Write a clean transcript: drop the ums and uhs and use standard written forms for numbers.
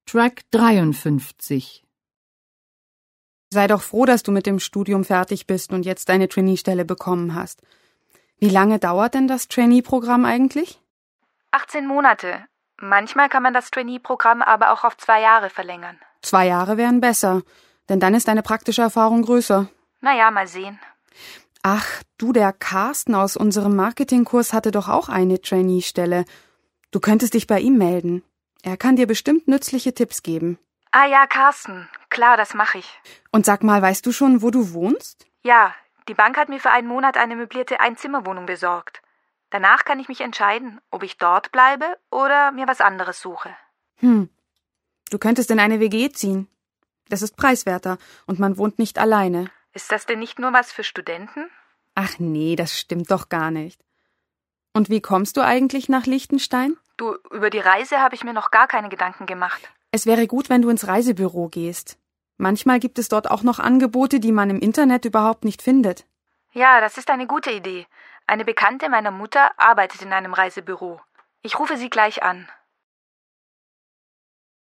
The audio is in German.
Track 53. Sei doch froh, dass du mit dem Studium fertig bist und jetzt deine Trainee-Stelle bekommen hast. Wie lange dauert denn das Trainee-Programm eigentlich? 18 Monate. Manchmal kann man das Trainee-Programm aber auch auf 2 Jahre verlängern. 2 Jahre wären besser, denn dann ist deine praktische Erfahrung größer. Naja, mal sehen. Ach, du, der Carsten aus unserem Marketingkurs hatte doch auch eine Trainee-Stelle. Du könntest dich bei ihm melden. Er kann dir bestimmt nützliche Tipps geben. Ah ja, Carsten. Klar, das mache ich. Und sag mal, weißt du schon, wo du wohnst? Ja, die Bank hat mir für einen Monat eine möblierte Einzimmerwohnung besorgt. Danach kann ich mich entscheiden, ob ich dort bleibe oder mir was anderes suche. Du könntest in eine WG ziehen. Das ist preiswerter und man wohnt nicht alleine. Ist das denn nicht nur was für Studenten? Ach nee, das stimmt doch gar nicht. Und wie kommst du eigentlich nach Liechtenstein? Du, über die Reise habe ich mir noch gar keine Gedanken gemacht. Es wäre gut, wenn du ins Reisebüro gehst. Manchmal gibt es dort auch noch Angebote, die man im Internet überhaupt nicht findet. Ja, das ist eine gute Idee. Eine Bekannte meiner Mutter arbeitet in einem Reisebüro. Ich rufe sie gleich an.